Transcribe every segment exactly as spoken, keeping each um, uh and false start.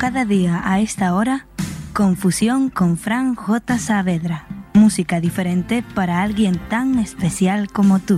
cada día a esta hora, Confusión con Fran J. Saavedra. Música diferente para alguien tan especial como tú.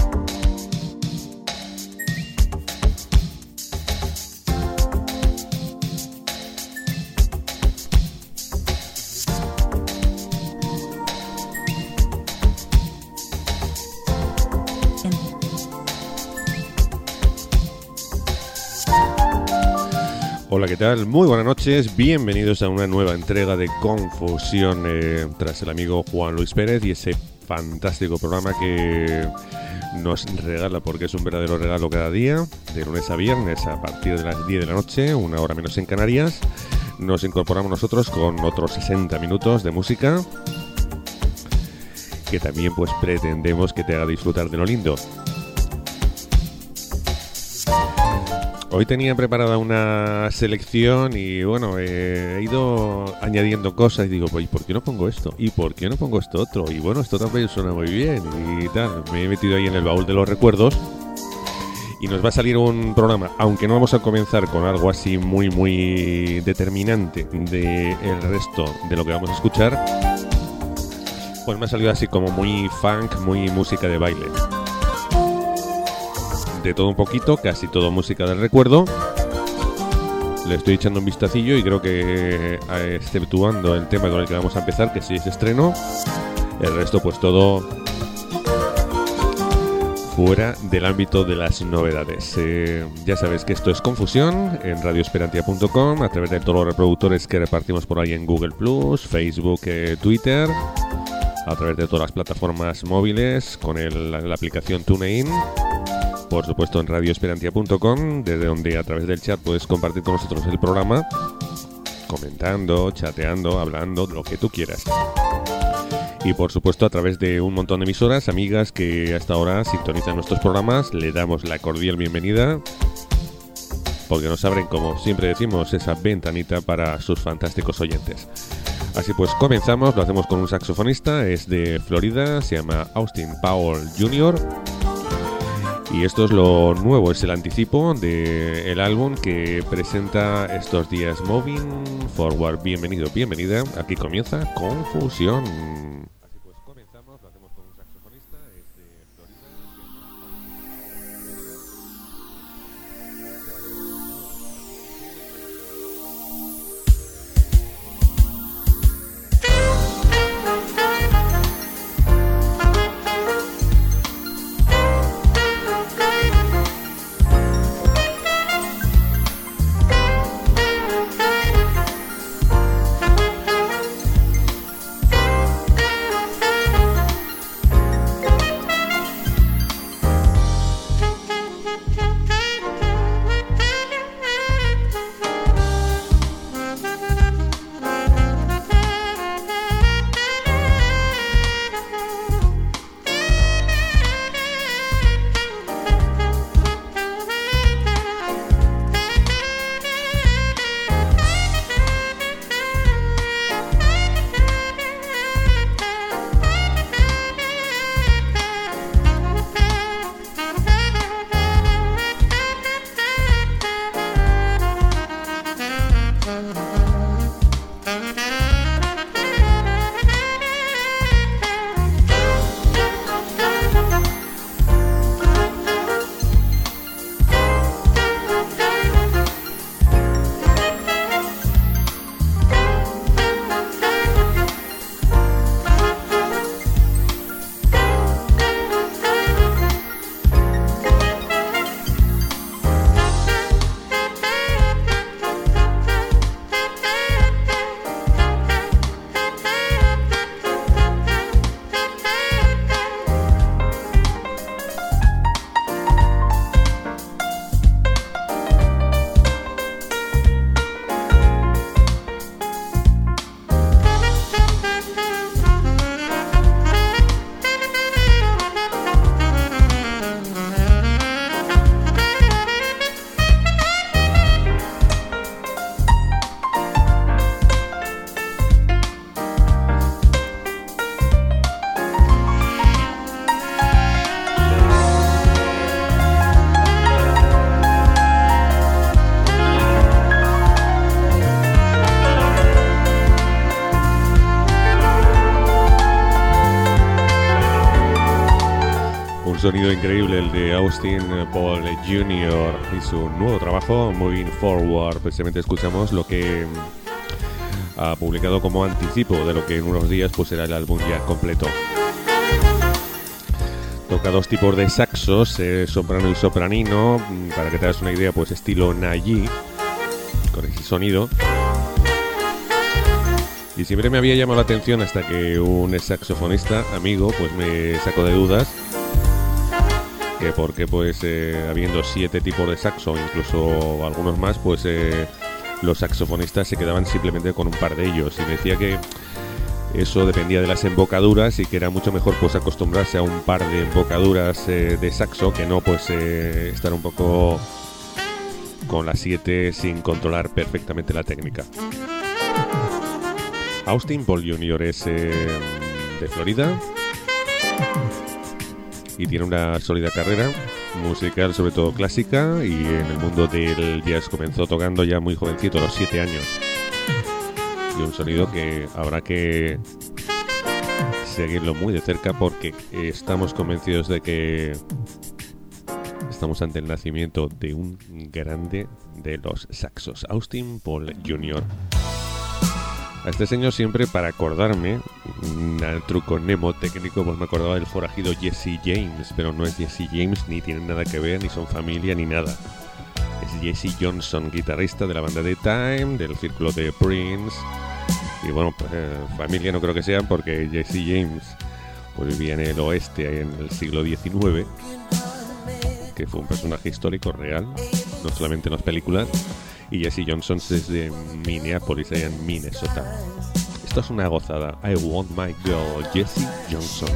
Hola, ¿qué tal? Muy buenas noches, bienvenidos a una nueva entrega de Confusión eh, tras el amigo Juan Luis Pérez y ese fantástico programa que nos regala, porque es un verdadero regalo cada día, de lunes a viernes a partir de las diez de la noche, una hora menos en Canarias. Nos incorporamos nosotros con otros sesenta minutos de música que también pues pretendemos que te haga disfrutar de lo lindo. Hoy tenía preparada una selección y bueno, eh, he ido añadiendo cosas y digo, pues ¿por qué no pongo esto? ¿Y por qué no pongo esto otro? Y bueno, esto también suena muy bien y tal. Me he metido ahí en el baúl de los recuerdos y nos va a salir un programa, aunque no vamos a comenzar con algo así muy muy determinante del resto de lo que vamos a escuchar, pues me ha salido así como muy funk, muy música de baile. De todo un poquito, casi todo música del recuerdo. Le estoy echando un vistacillo y creo que, exceptuando el tema con el que vamos a empezar, que sí es estreno, el resto pues todo fuera del ámbito de las novedades. Eh, ya sabes que esto es Confusión en radio esperantia punto com, a través de todos los reproductores que repartimos por ahí en Google Plus, Facebook, eh, Twitter, a través de todas las plataformas móviles con el, la, la aplicación TuneIn. Por supuesto en radio esperantia punto com, desde donde a través del chat puedes compartir con nosotros el programa, comentando, chateando, hablando, lo que tú quieras. Y por supuesto a través de un montón de emisoras, amigas que hasta ahora sintonizan nuestros programas, le damos la cordial bienvenida, porque nos abren, como siempre decimos, esa ventanita para sus fantásticos oyentes. Así pues comenzamos, lo hacemos con un saxofonista, es de Florida, se llama Austin Powell junior Y esto es lo nuevo, es el anticipo del álbum que presenta estos días Moving Forward. Bienvenido, bienvenida. Aquí comienza Confusión. Así pues comenzamos, lo hacemos con un saxofonista, es de Florida. Un sonido increíble el de Austin Paul junior y su nuevo trabajo, Moving Forward. Precisamente escuchamos lo que ha publicado como anticipo de lo que en unos días pues será el álbum ya completo. Toca dos tipos de saxos, eh, soprano y sopranino, para que te hagas una idea, pues estilo Nayi, con ese sonido. Y siempre me había llamado la atención hasta que un saxofonista amigo pues me sacó de dudas que porque pues eh, habiendo siete tipos de saxo, incluso algunos más, pues eh, los saxofonistas se quedaban simplemente con un par de ellos, y me decía que eso dependía de las embocaduras y que era mucho mejor pues acostumbrarse a un par de embocaduras eh, de saxo que no pues eh, estar un poco con las siete sin controlar perfectamente la técnica. Austin Paul junior es eh, de Florida y tiene una sólida carrera musical, sobre todo clásica, y en el mundo del jazz comenzó tocando ya muy jovencito, a los siete años. Y un sonido que habrá que seguirlo muy de cerca porque estamos convencidos de que estamos ante el nacimiento de un grande de los saxos, Austin Paul junior A este señor siempre, para acordarme, al truco mnemotécnico, pues me acordaba del forajido Jesse James, pero no es Jesse James, ni tienen nada que ver, ni son familia, ni nada. Es Jesse Johnson, guitarrista de la banda The Time, del círculo de Prince. Y bueno, pues, eh, familia no creo que sean, porque Jesse James pues vivía en el oeste en el siglo diecinueve, que fue un personaje histórico real, no solamente en las películas. Y Jesse Johnson es de Minneapolis, allá en Minnesota. Esto es una gozada. I Want My Girl, Jesse Johnson.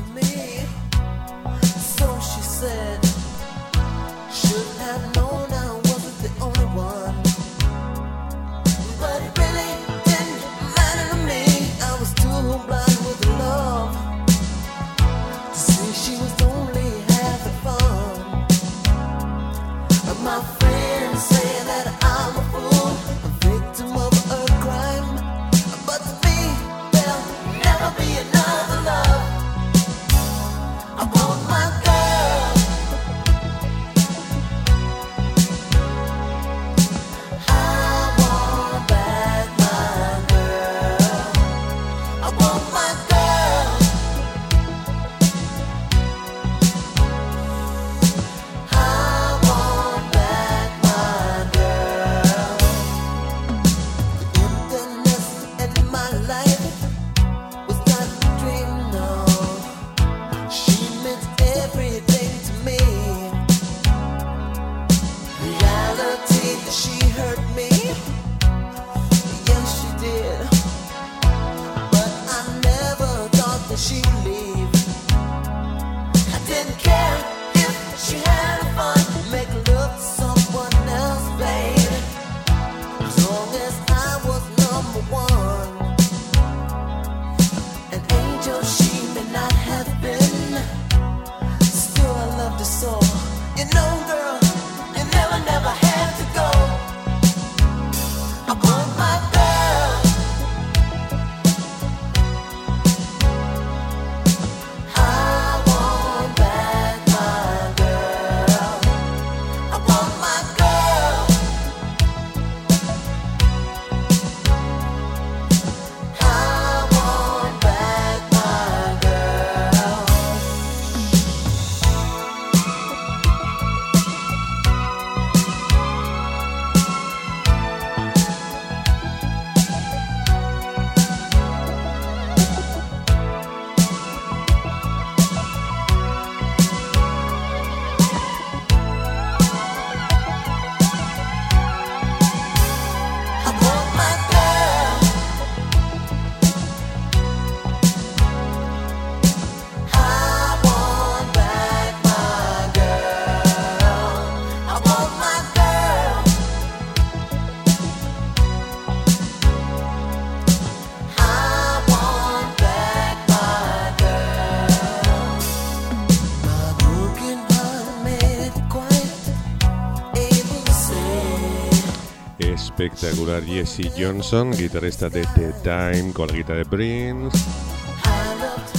Espectacular Jesse Johnson, guitarrista de The Time con la guitarra de Prince.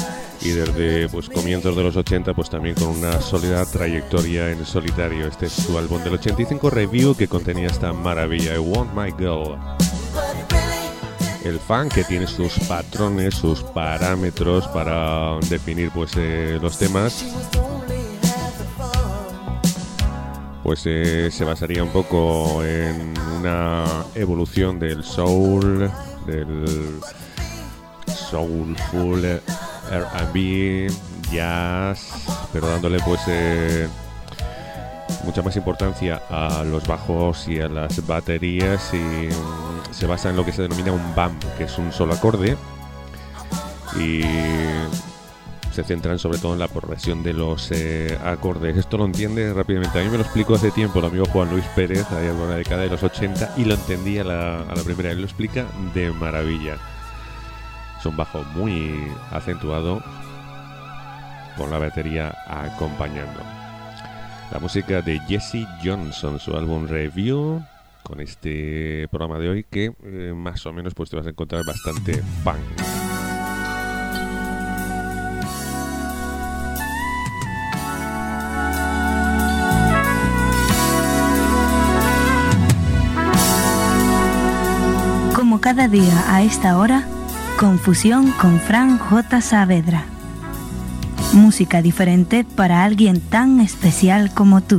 y desde pues comienzos de los ochenta pues también con una sólida trayectoria en solitario. Este es su álbum del ochenta y cinco, Review, que contenía esta maravilla, I Want My Girl. El funk, que tiene sus patrones, sus parámetros para definir pues eh, los temas, pues eh, se basaría un poco en una evolución del soul, del soulful, R and B, jazz, pero dándole pues eh, mucha más importancia a los bajos y a las baterías, y um, se basa en lo que se denomina un bump, que es un solo acorde, y se centran sobre todo en la progresión de los eh, acordes. Esto lo entiende rápidamente. A mí me lo explicó hace tiempo el amigo Juan Luis Pérez, allá por la década de los ochenta, y lo entendí a la, a la primera. Él lo explica de maravilla. Es un bajo muy acentuado con la batería acompañando. La música de Jesse Johnson, su álbum Review, con este programa de hoy que eh, más o menos pues te vas a encontrar bastante funk. Como cada día a esta hora, Confusión con Fran J. Saavedra. Música diferente para alguien tan especial como tú.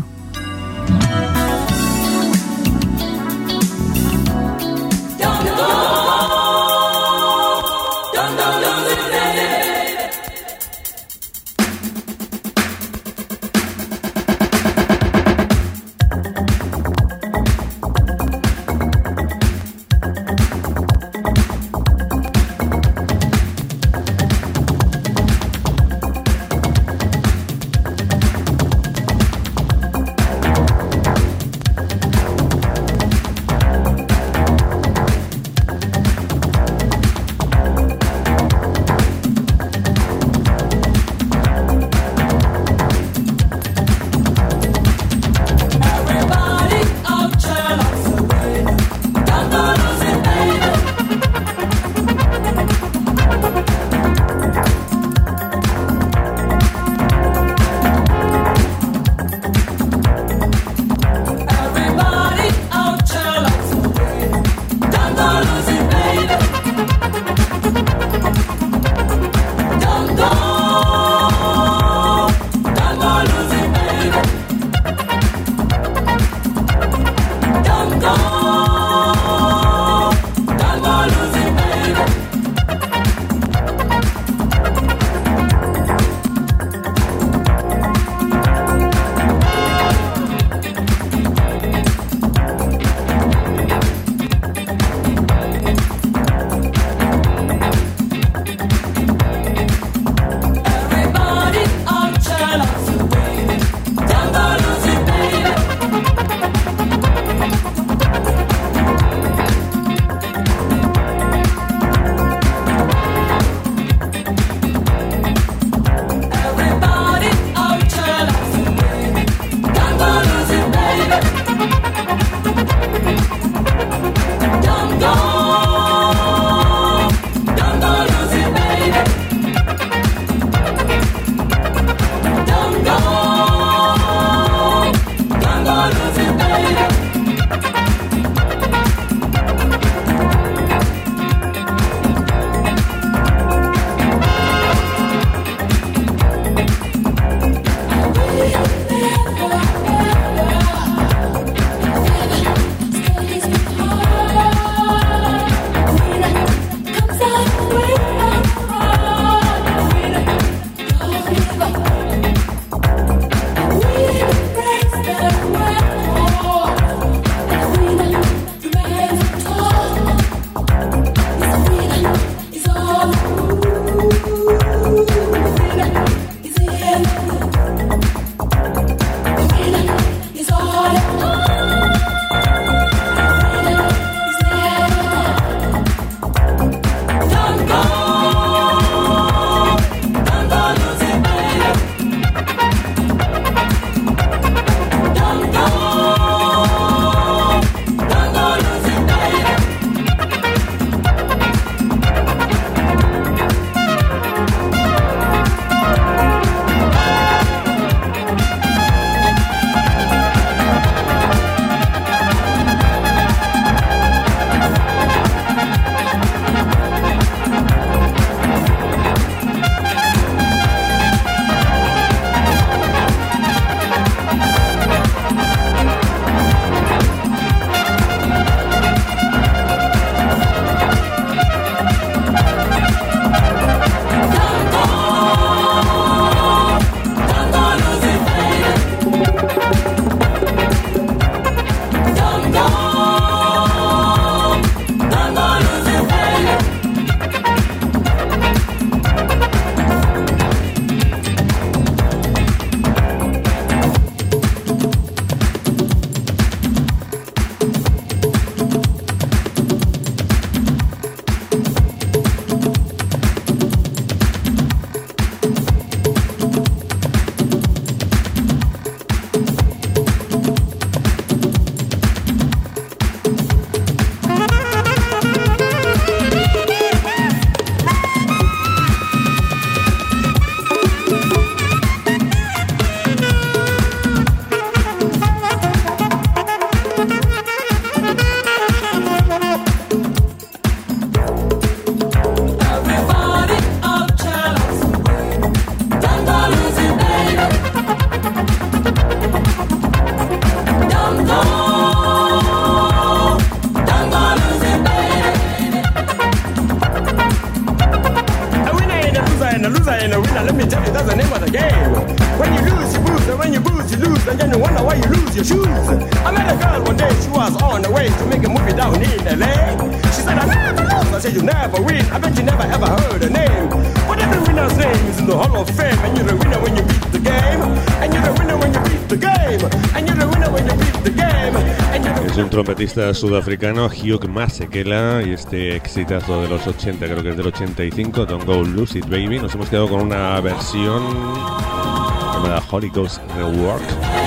winner, let me tell you, that's the name of the game. When you lose, you lose, and when you lose, you lose, and then you wonder why you lose your shoes. I met a girl one day, she was on the way to make a movie down in L A. She said, I never lose. I said, you never win. I bet you never ever heard her name. But every winner's name is in the Hall of Fame. And you're the winner when you beat the game. And you're the winner when you beat the game. And you're the winner when you beat the game. And you're the... Es un trompetista sudafricano, Hugh Masekela, y este exitazo de los ochenta, creo que es del ochenta y cinco, Don't Go Lose It Baby. Nos hemos quedado con una versión llamada Holy Ghost Rework.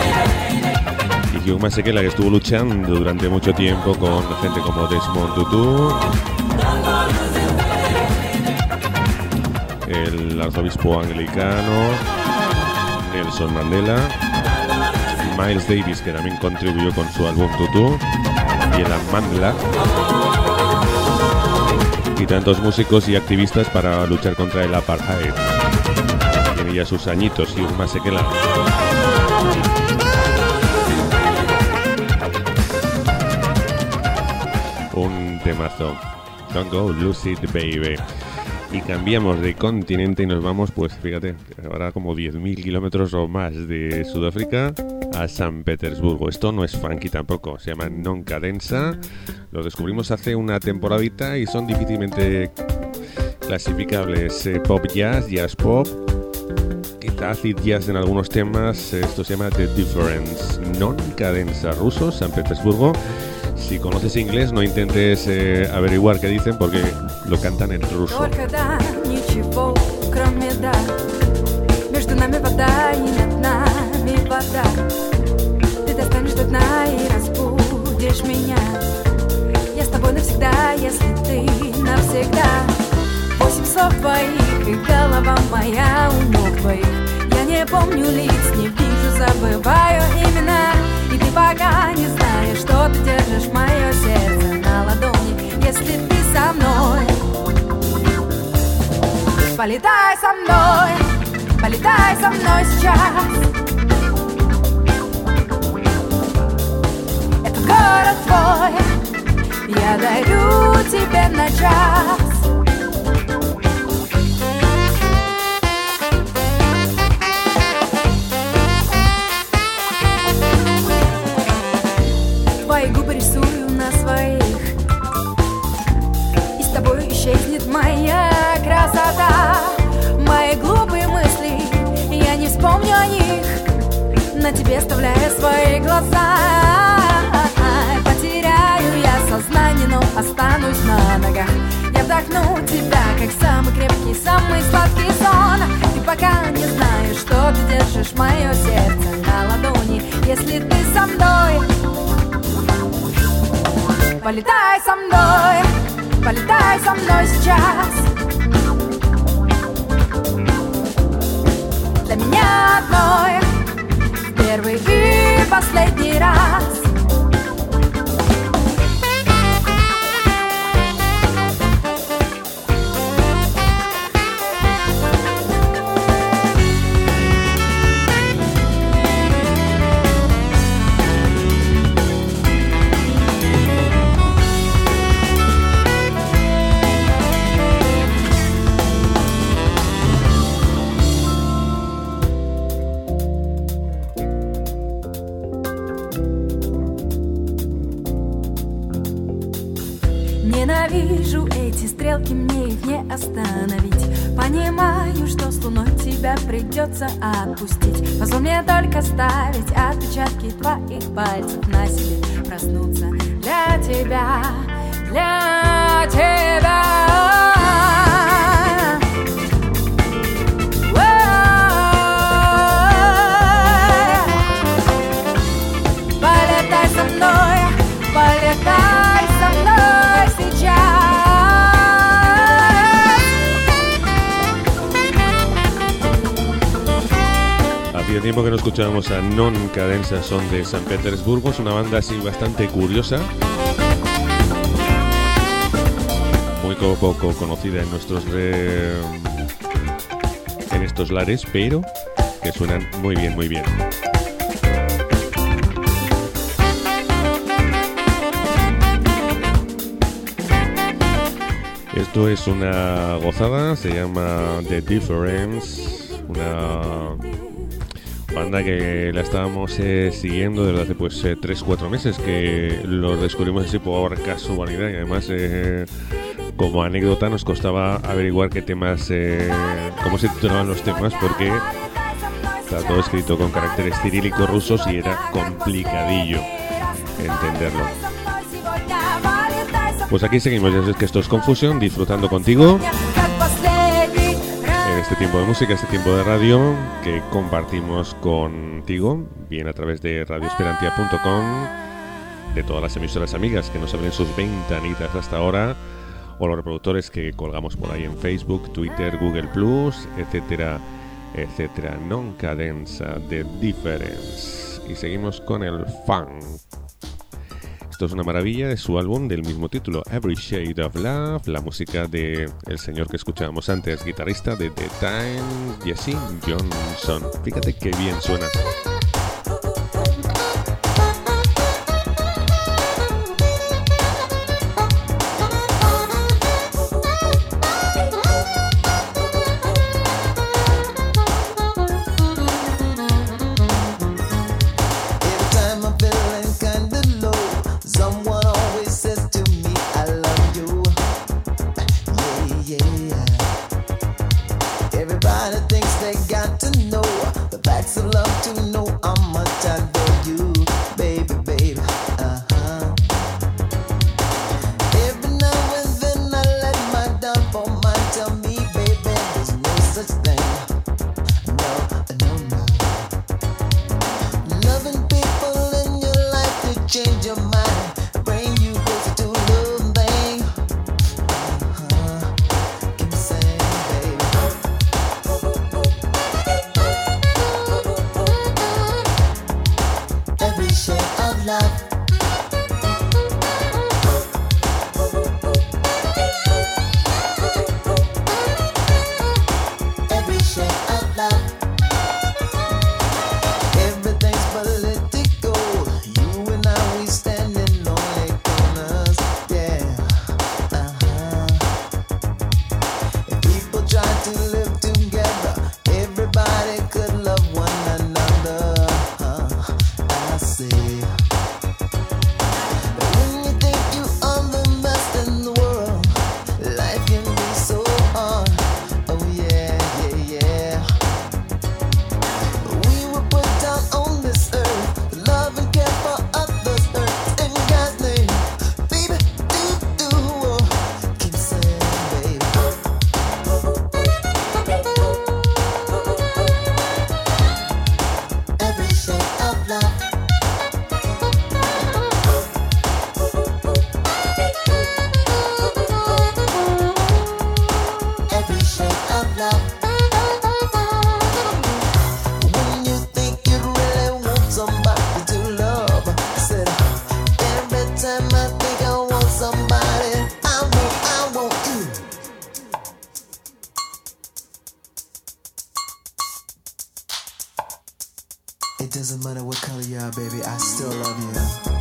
Y Hugh Masekela, que estuvo luchando durante mucho tiempo con gente como Desmond Tutu, el arzobispo anglicano, Nelson Mandela, Miles Davis, que también contribuyó con su álbum Tutu, y el Mandela, y tantos músicos y activistas para luchar contra el apartheid. Tiene ya sus añitos, Hugh Masekela. Un temazo, Don't Go Lose It Baby. Y cambiamos de continente y nos vamos, pues fíjate, ahora como diez mil kilómetros o más de Sudáfrica a San Petersburgo. Esto no es funky tampoco, se llama Non Cadenza. Lo descubrimos hace una temporadita y son difícilmente clasificables. Eh, pop jazz, jazz pop, quizá acid jazz en algunos temas. Esto se llama The Difference. Non Cadenza, ruso, San Petersburgo. Si conoces inglés, no intentes eh, averiguar qué dicen porque lo cantan en ruso. Не помню лиц, не вижу, забываю имена. И ты пока не знаешь, что ты держишь мое сердце на ладони. Если ты со мной, полетай со мной, полетай со мной сейчас. Этот город твой, я дарю тебе на час. Твои губы рисую на своих, и с тобой исчезнет моя красота. Мои глупые мысли, я не вспомню о них, на тебе оставляя свои глаза. Потеряю я сознание, но останусь на ногах. Я вдохну тебя, как самый крепкий, самый сладкий сон. Ты пока не знаешь, что ты держишь мое сердце на ладони. Если ты со мной, полетай со мной, полетай со мной сейчас. Для меня одной, первый и последний раз. Ненавижу эти стрелки, мне их не остановить. Понимаю, что с луной тебя придется отпустить. Позволь мне только ставить отпечатки твоих пальцев на себе. Проснуться для тебя, для тебя. Полетай со мной, полетай со мной сейчас. Hacía tiempo que no escuchábamos a Non Cadenza, son de San Petersburgo. Es una banda así bastante curiosa, muy poco conocida en nuestros re... en estos lares, pero que suenan muy bien, muy bien. Esto es una gozada, se llama The Difference, una banda que la estábamos eh, siguiendo desde hace pues eh, tres cuatro meses, que lo descubrimos así por casualidad, y además eh, como anécdota nos costaba averiguar qué temas, eh, cómo se titulaban los temas, porque está todo escrito con caracteres cirílicos rusos y era complicadillo entenderlo. Pues aquí seguimos, ya sabes que esto es Confusión, disfrutando contigo en este tiempo de música, este tiempo de radio que compartimos contigo, bien a través de radio esperantia punto com, de todas las emisoras amigas que nos abren sus ventanitas hasta ahora, o los reproductores que colgamos por ahí en Facebook, Twitter, Google Plus, etcétera, etcétera. Non cadenza de Difference. Y seguimos con el funk. Esto es una maravilla de su álbum del mismo título, Every Shade of Love, la música de el señor que escuchábamos antes, guitarrista de The Times, Jesse Johnson. Fíjate qué bien suena. It doesn't matter what color you are, baby, I still love you.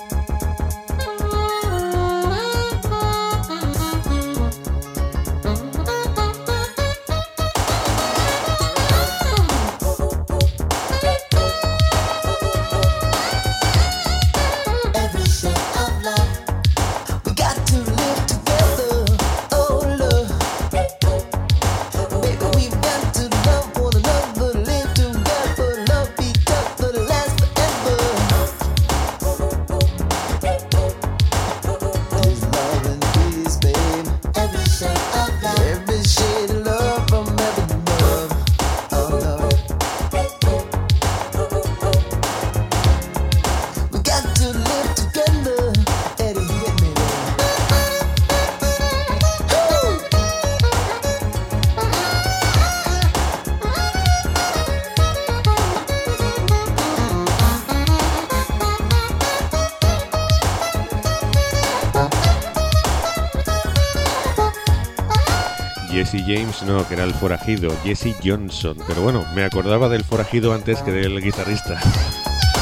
Jesse James no, que era el forajido, Jesse Johnson. Pero bueno, me acordaba del forajido antes que del guitarrista.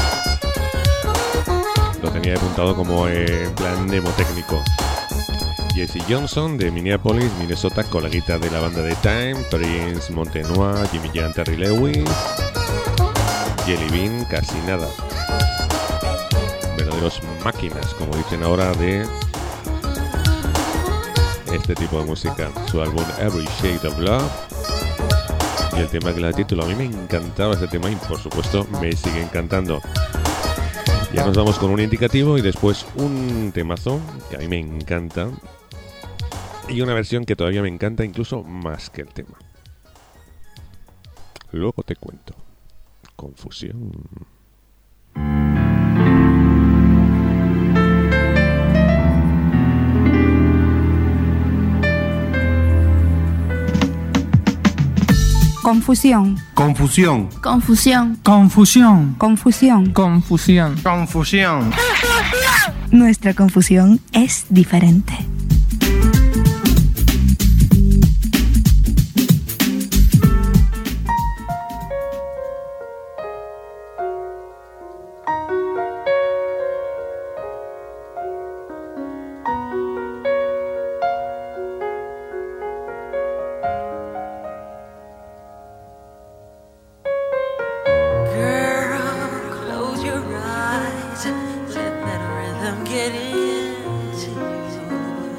Lo tenía apuntado como eh, en plan mnemotécnico. Jesse Johnson de Minneapolis, Minnesota, coleguita de la banda de Time, Prince, Montenoy, Jimmy Jam, Terry Lewis, Jelly Bean, casi nada. Verdaderos máquinas, como dicen ahora, de este tipo de música. Su álbum Every Shade of Love y el tema que le da título. A mí me encantaba ese tema y por supuesto me sigue encantando. Ya nos vamos con un indicativo y después un temazo que a mí me encanta y una versión que todavía me encanta incluso más que el tema. Luego te cuento. Confusión. Confusión. Confusión. Confusión. Confusión. Confusión. Confusión. Confusión. Nuestra confusión es diferente. Get into you.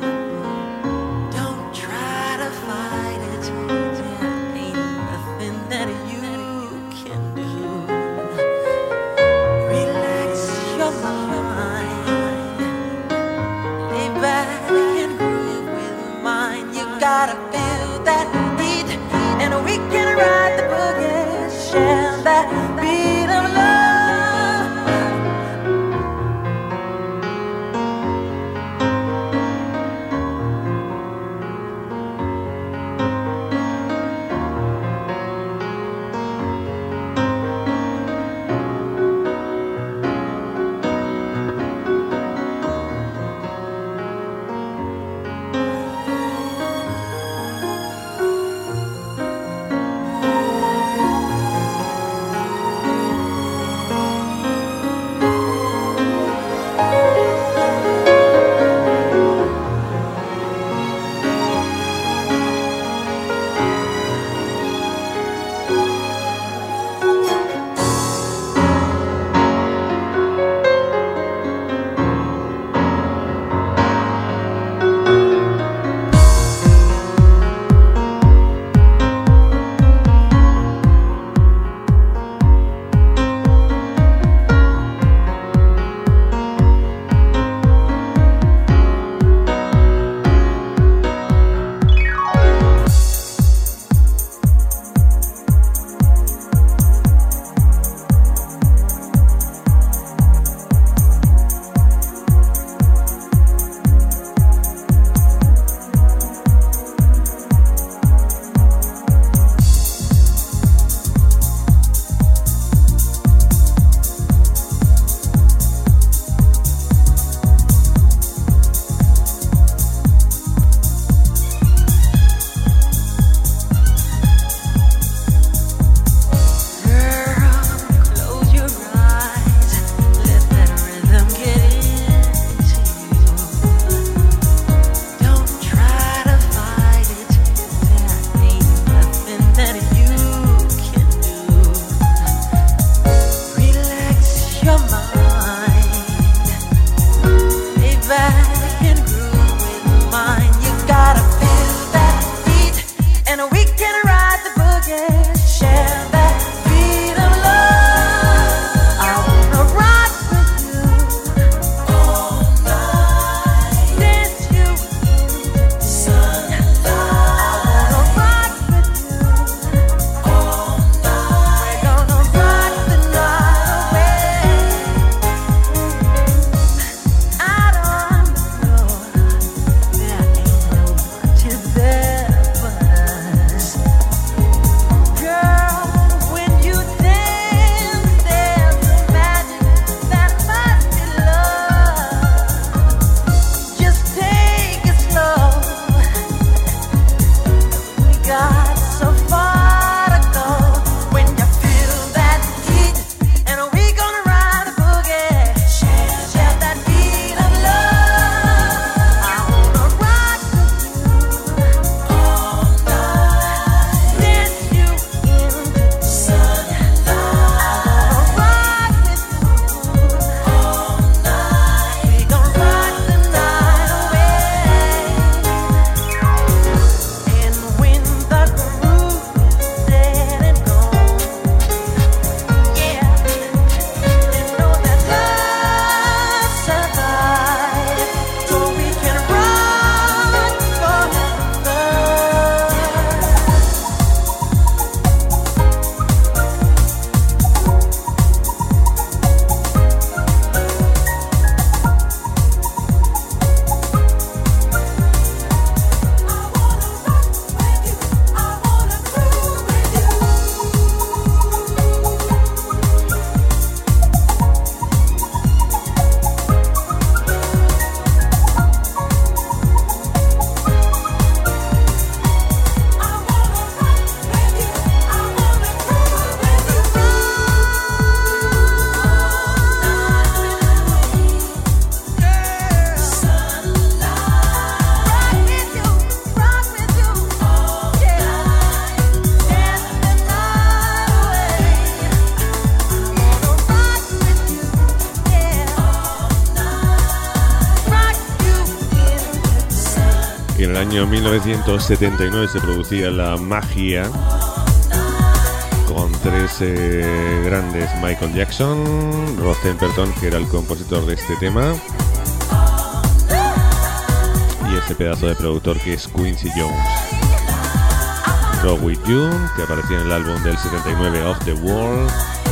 año mil novecientos setenta y nueve se producía La Magia con tres eh, grandes: Michael Jackson, Rod Temperton, que era el compositor de este tema, y ese pedazo de productor que es Quincy Jones. Rock With You, que aparecía en el álbum del setenta y nueve Off The Wall,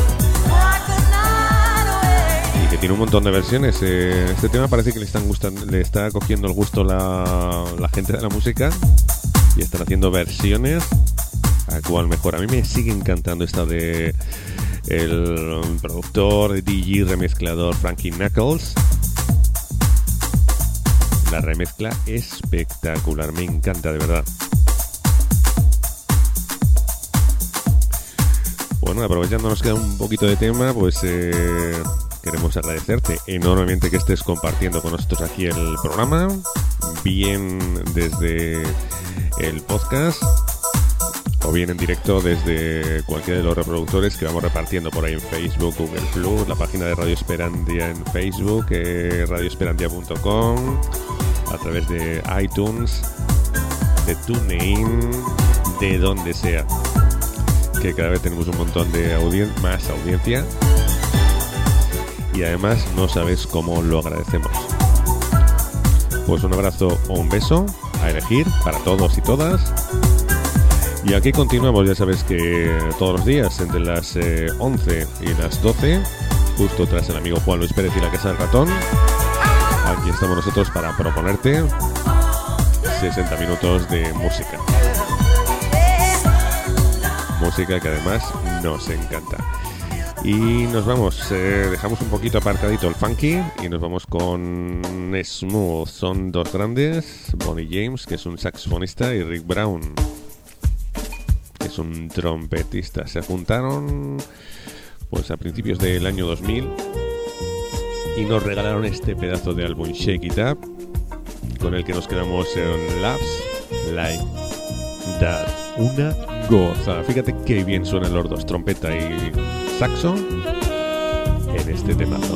y que tiene un montón de versiones. Eh, este tema parece que le están gustando, le está cogiendo el gusto la, la gente de la música, y están haciendo versiones a cual mejor. A mí me sigue encantando esta de el productor, D J, remezclador Frankie Knuckles. La remezcla espectacular, me encanta de verdad. Bueno, aprovechando nos queda un poquito de tema, pues eh, queremos agradecerte enormemente que estés compartiendo con nosotros aquí el programa, bien desde el podcast o bien en directo desde cualquiera de los reproductores que vamos repartiendo por ahí en Facebook, Google Plus, la página de Radio Esperantia en Facebook, eh, radio esperantia punto com, a través de iTunes, de TuneIn, de donde sea, que cada vez tenemos un montón de audien- más audiencia, y además no sabes cómo lo agradecemos. Pues un abrazo o un beso a elegir para todos y todas. Y aquí continuamos, ya sabes que todos los días entre las eh, once y las doce, justo tras el amigo Juan Luis Pérez y la Casa del Ratón, aquí estamos nosotros para proponerte sesenta minutos de música. Música que además nos encanta. Y nos vamos, eh, dejamos un poquito aparcadito el funky y nos vamos con Smooth. Son dos grandes, Bonnie James, que es un saxofonista, y Rick Brown, que es un trompetista. Se juntaron pues a principios del año dos mil y nos regalaron este pedazo de álbum Shake It Up, con el que nos quedamos en Laughs Like That. Una gozada. Fíjate qué bien suenan los dos, trompeta y saxo, en este temazo.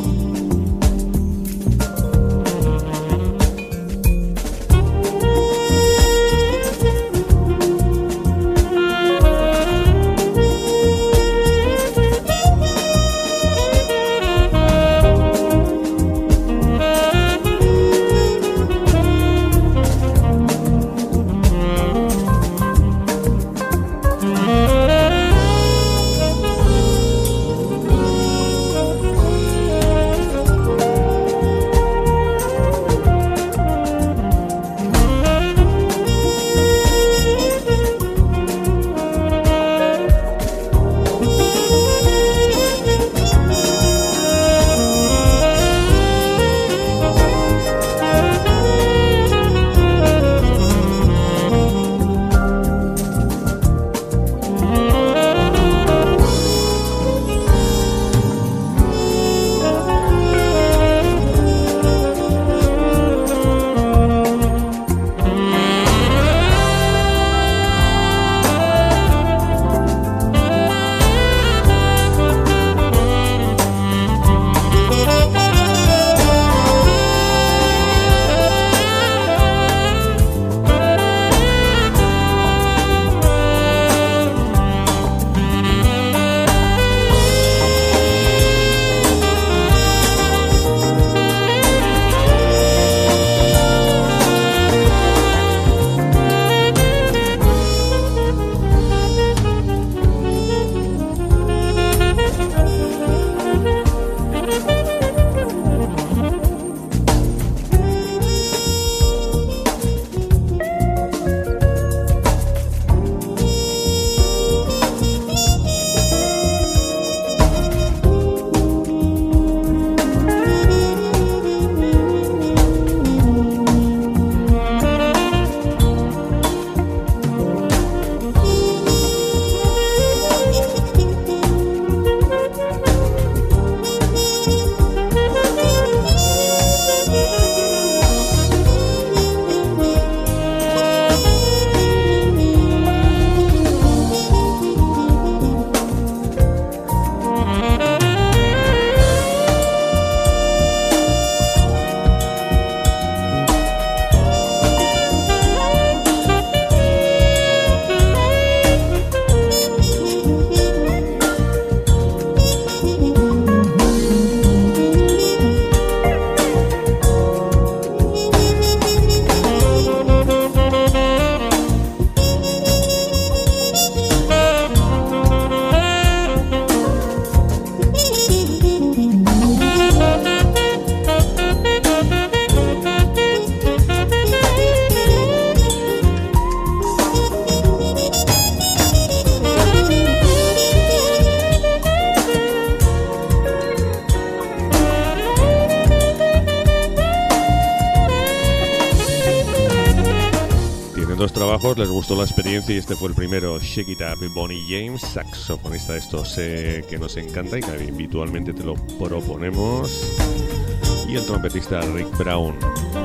trabajos, les gustó la experiencia y este fue el primero, Shake It Up, Bonnie James, saxofonista de estos eh, que nos encanta y que habitualmente te lo proponemos, y el trompetista Rick Brown.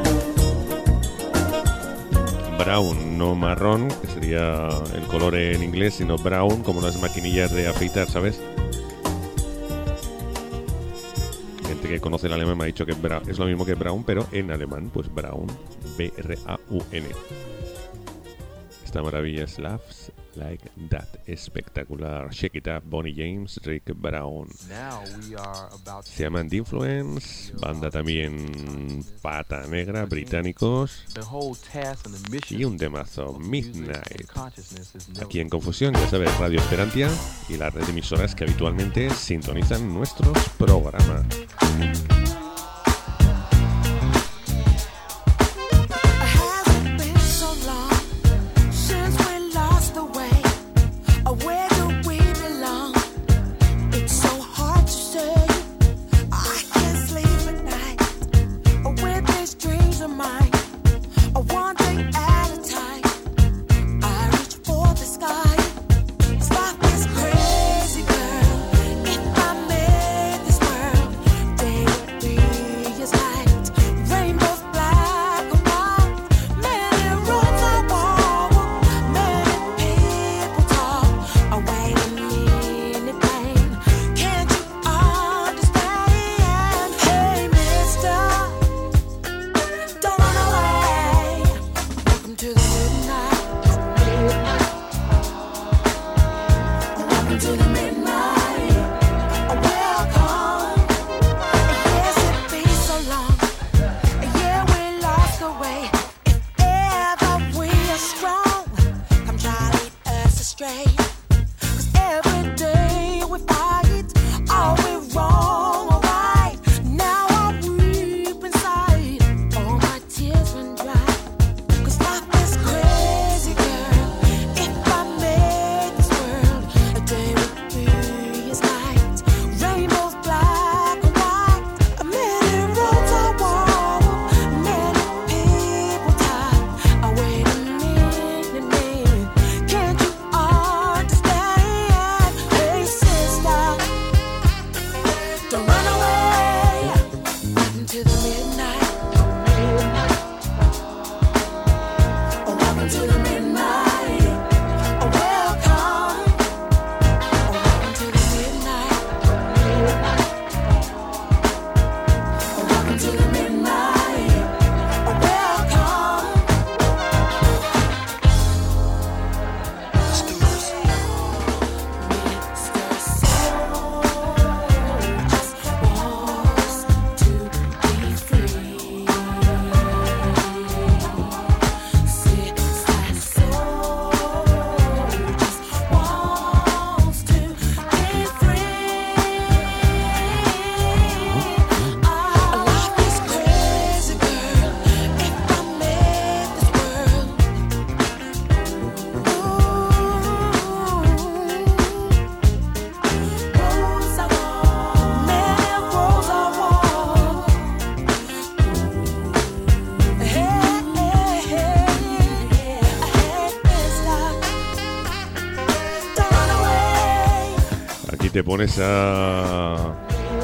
Brown, no marrón, que sería el color en inglés, sino brown, como las maquinillas de afeitar, ¿sabes? Gente que conoce el alemán me ha dicho que es lo mismo que brown, pero en alemán, pues brown, B R A U N. Esta maravilla es Laughs Like That, espectacular. Shake It Up, Bonnie James, Rick Brown. Se llaman The Influence, banda también pata negra, británicos. Y un temazo, Midnight. Aquí en Confusión, ya sabes, Radio Esperantia y la red de emisoras que habitualmente sintonizan nuestros programas. Te pones a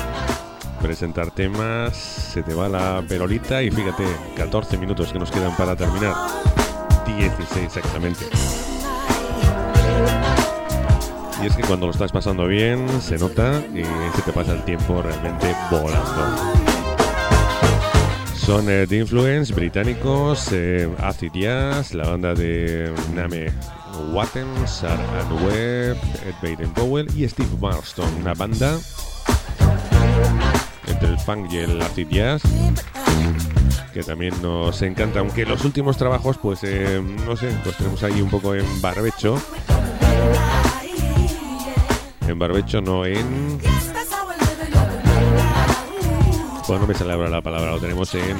presentar temas, se te va la perolita y fíjate, catorce minutos que nos quedan para terminar, dieciséis exactamente. Y es que cuando lo estás pasando bien se nota y se te pasa el tiempo realmente volando. Son eh, The Influence, británicos, eh, Acid Jazz, la banda de Name Watten, Sarah Ann Webb, Ed Baden-Powell y Steve Marston, una banda entre el funk y el acid jazz que también nos encanta, aunque los últimos trabajos pues eh, no sé, pues tenemos ahí un poco en barbecho en barbecho no en bueno, no me sale ahora la palabra, lo tenemos en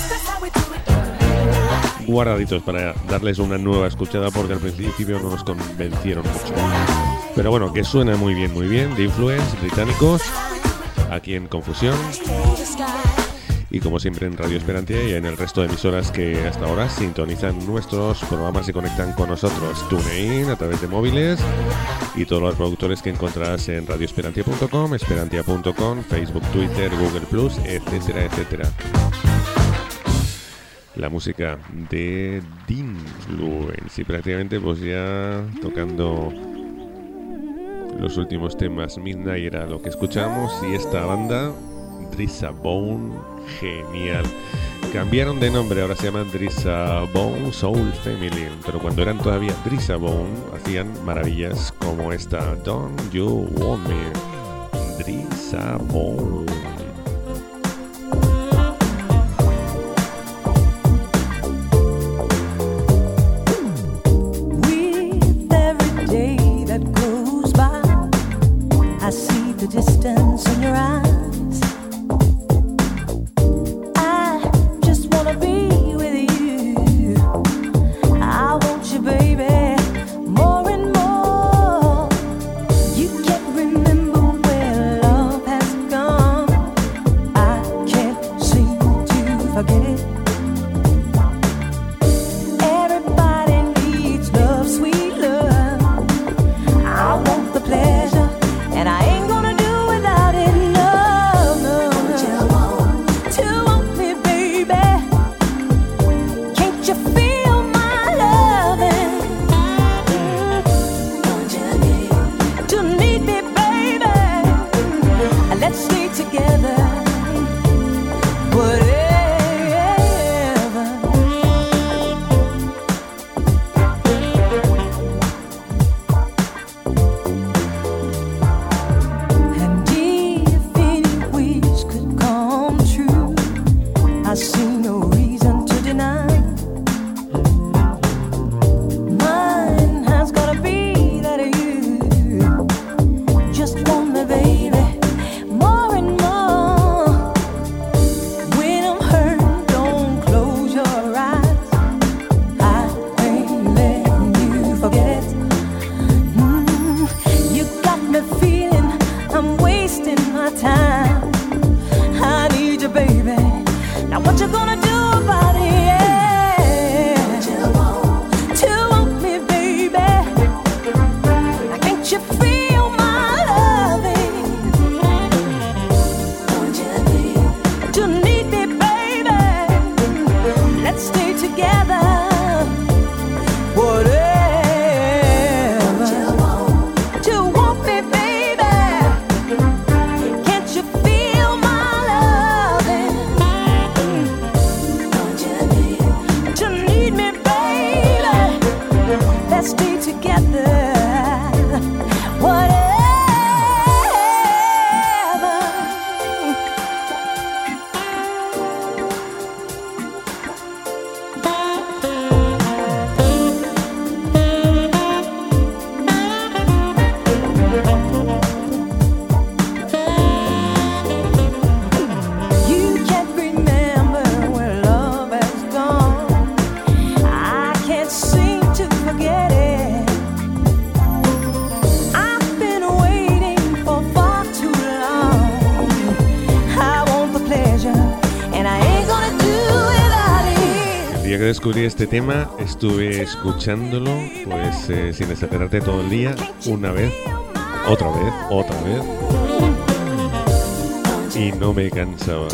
guardaditos para darles una nueva escuchada porque al principio no nos convencieron mucho. Pero bueno, que suena muy bien, muy bien. The Influence, británicos, aquí en Confusión. y como siempre en Radio Esperantia y en el resto de emisoras que hasta ahora sintonizan nuestros programas y conectan con nosotros. TuneIn a través de móviles y todos los productores que encontrarás en radio esperantia punto com, esperantia punto com, Facebook, Twitter, Google Plus, etcétera, etcétera. La música de Dinfluence y prácticamente pues ya tocando los últimos temas. Midnight era lo que escuchamos y esta banda Drissa Bone, genial. Cambiaron de nombre, ahora se llaman Drissa Bone Soul Family, pero cuando eran todavía Drissa Bone hacían maravillas como esta Don't You Want Me. Drissa Bone. Distance in your eyes, I just wanna be with you. I want you, baby, more and more. You can't remember where love has gone. I can't seem to forget it. Everybody needs love, sweet love. I want the pleasure, and I ain't gonna descubrí este tema, estuve escuchándolo pues eh, sin desatenerte todo el día, una vez, otra vez, otra vez, y no me cansaba.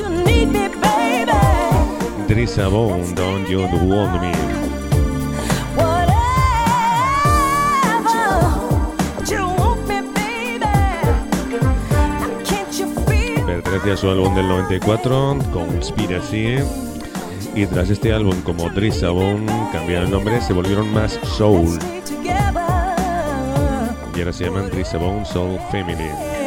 Drissa Bone, Don't You Want Me. Pertenece a su álbum del noventa y cuatro, Conspiracy. Y tras este álbum, como Drissa Bone cambiaron el nombre, se volvieron más soul. Y ahora se llaman Drissa Bone Soul Family.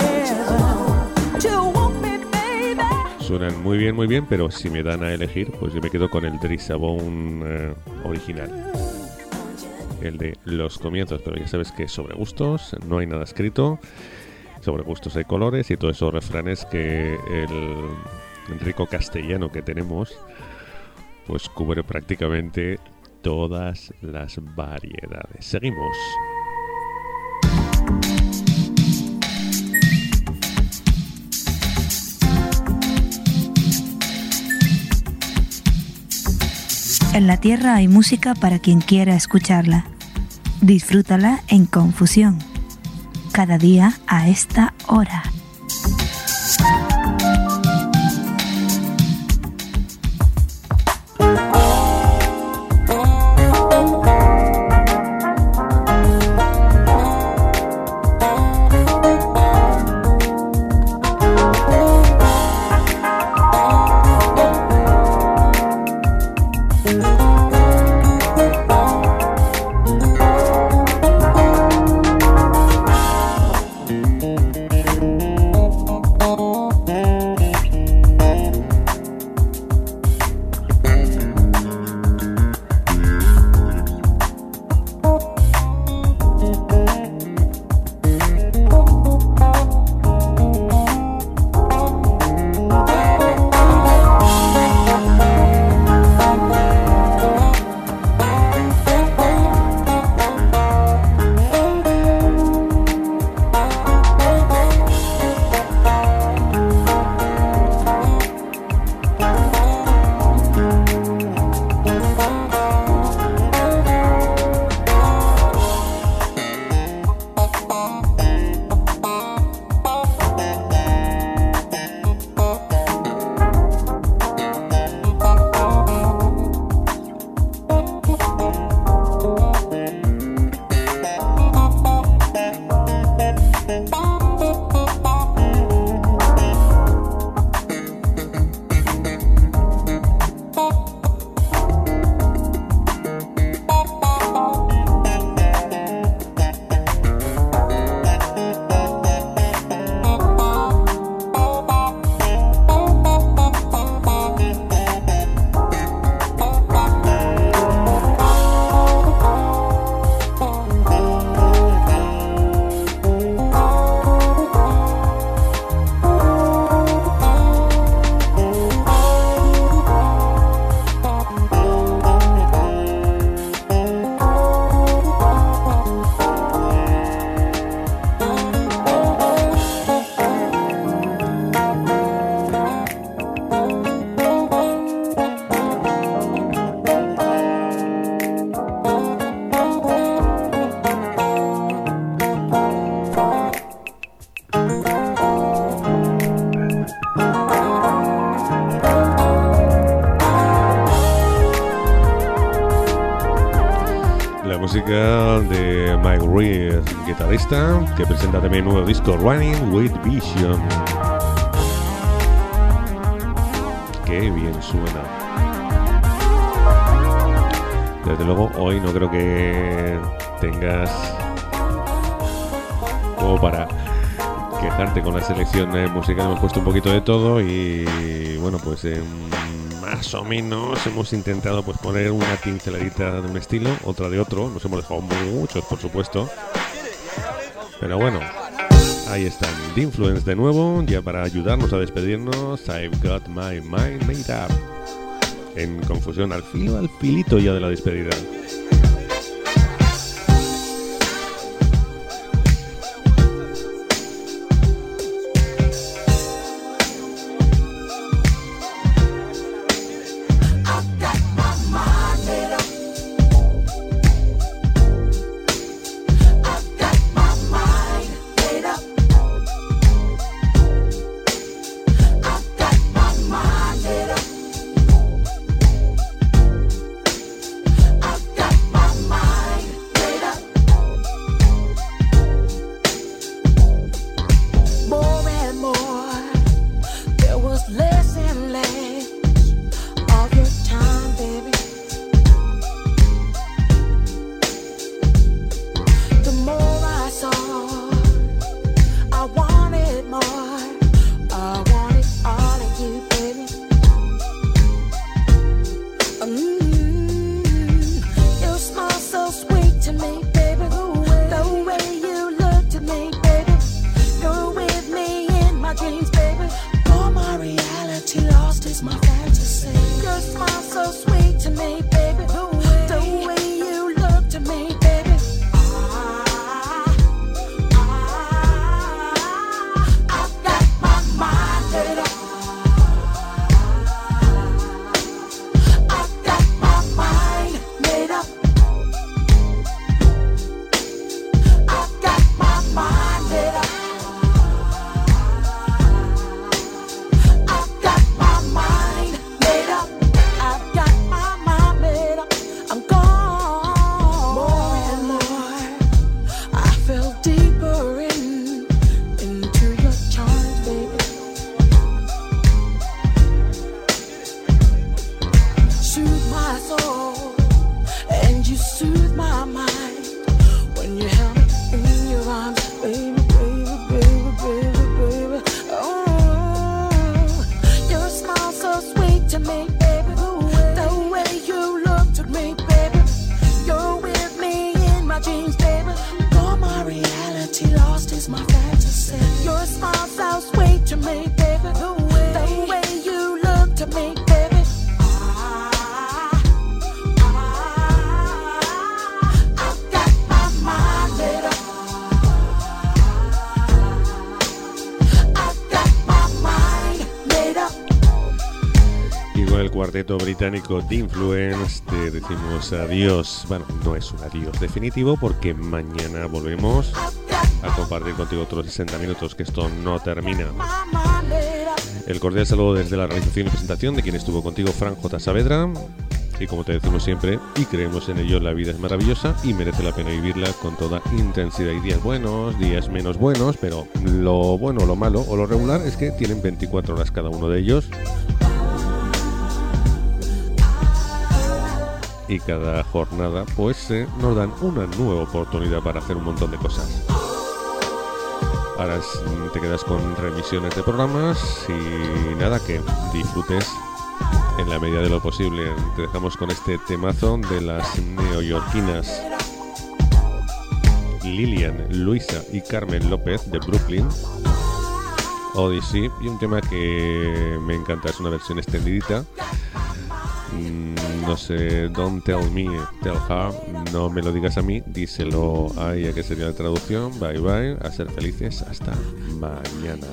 Suenan muy bien, muy bien, pero si me dan a elegir, pues yo me quedo con el Drissa Bone eh, original. El de los comienzos, pero ya sabes que sobre gustos no hay nada escrito. Sobre gustos hay colores y todos esos refranes que el rico castellano que tenemos pues cubre prácticamente todas las variedades. Seguimos. En la Tierra hay música para quien quiera escucharla. Disfrútala en Confusión. Cada día a esta hora. música de Mike Reed, guitarrista, que presenta también un nuevo disco, Running with Vision. Qué bien suena. Desde luego, hoy no creo que tengas como para quejarte con la selección musical. Hemos puesto un poquito de todo y bueno, pues eh, más o menos hemos intentado pues poner una pinceladita de un estilo, otra de otro. Nos hemos dejado muchos, por supuesto, pero bueno, ahí están. The Influence de nuevo, ya para ayudarnos a despedirnos. I've got my mind made up. En Confusión, al filo, al filito ya de la despedida. I've cuarteto británico The Influence, te decimos adiós. Bueno, no es un adiós definitivo porque mañana volvemos a compartir contigo otros sesenta minutos, que esto no termina. El cordial saludo desde la realización y presentación de quien estuvo contigo, Fran J. Saavedra. Y como te decimos siempre, y creemos en ello, la vida es maravillosa y merece la pena vivirla con toda intensidad. Hay días buenos, días menos buenos, pero lo bueno, lo malo o lo regular es que tienen veinticuatro horas cada uno de ellos. Y cada jornada pues eh, nos dan una nueva oportunidad para hacer un montón de cosas. Ahora te quedas con remisiones de programas y nada, que disfrutes en la medida de lo posible. Te dejamos con este temazo de las neoyorquinas Lilian, Luisa y Carmen López de Brooklyn, Odyssey, y un tema que me encanta, es una versión extendidita. No sé, don't tell me, tell her, no me lo digas a mí, díselo a ella, que sería la traducción. Bye bye, a ser felices, hasta mañana.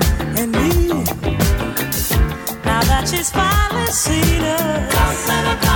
She's finally seen us.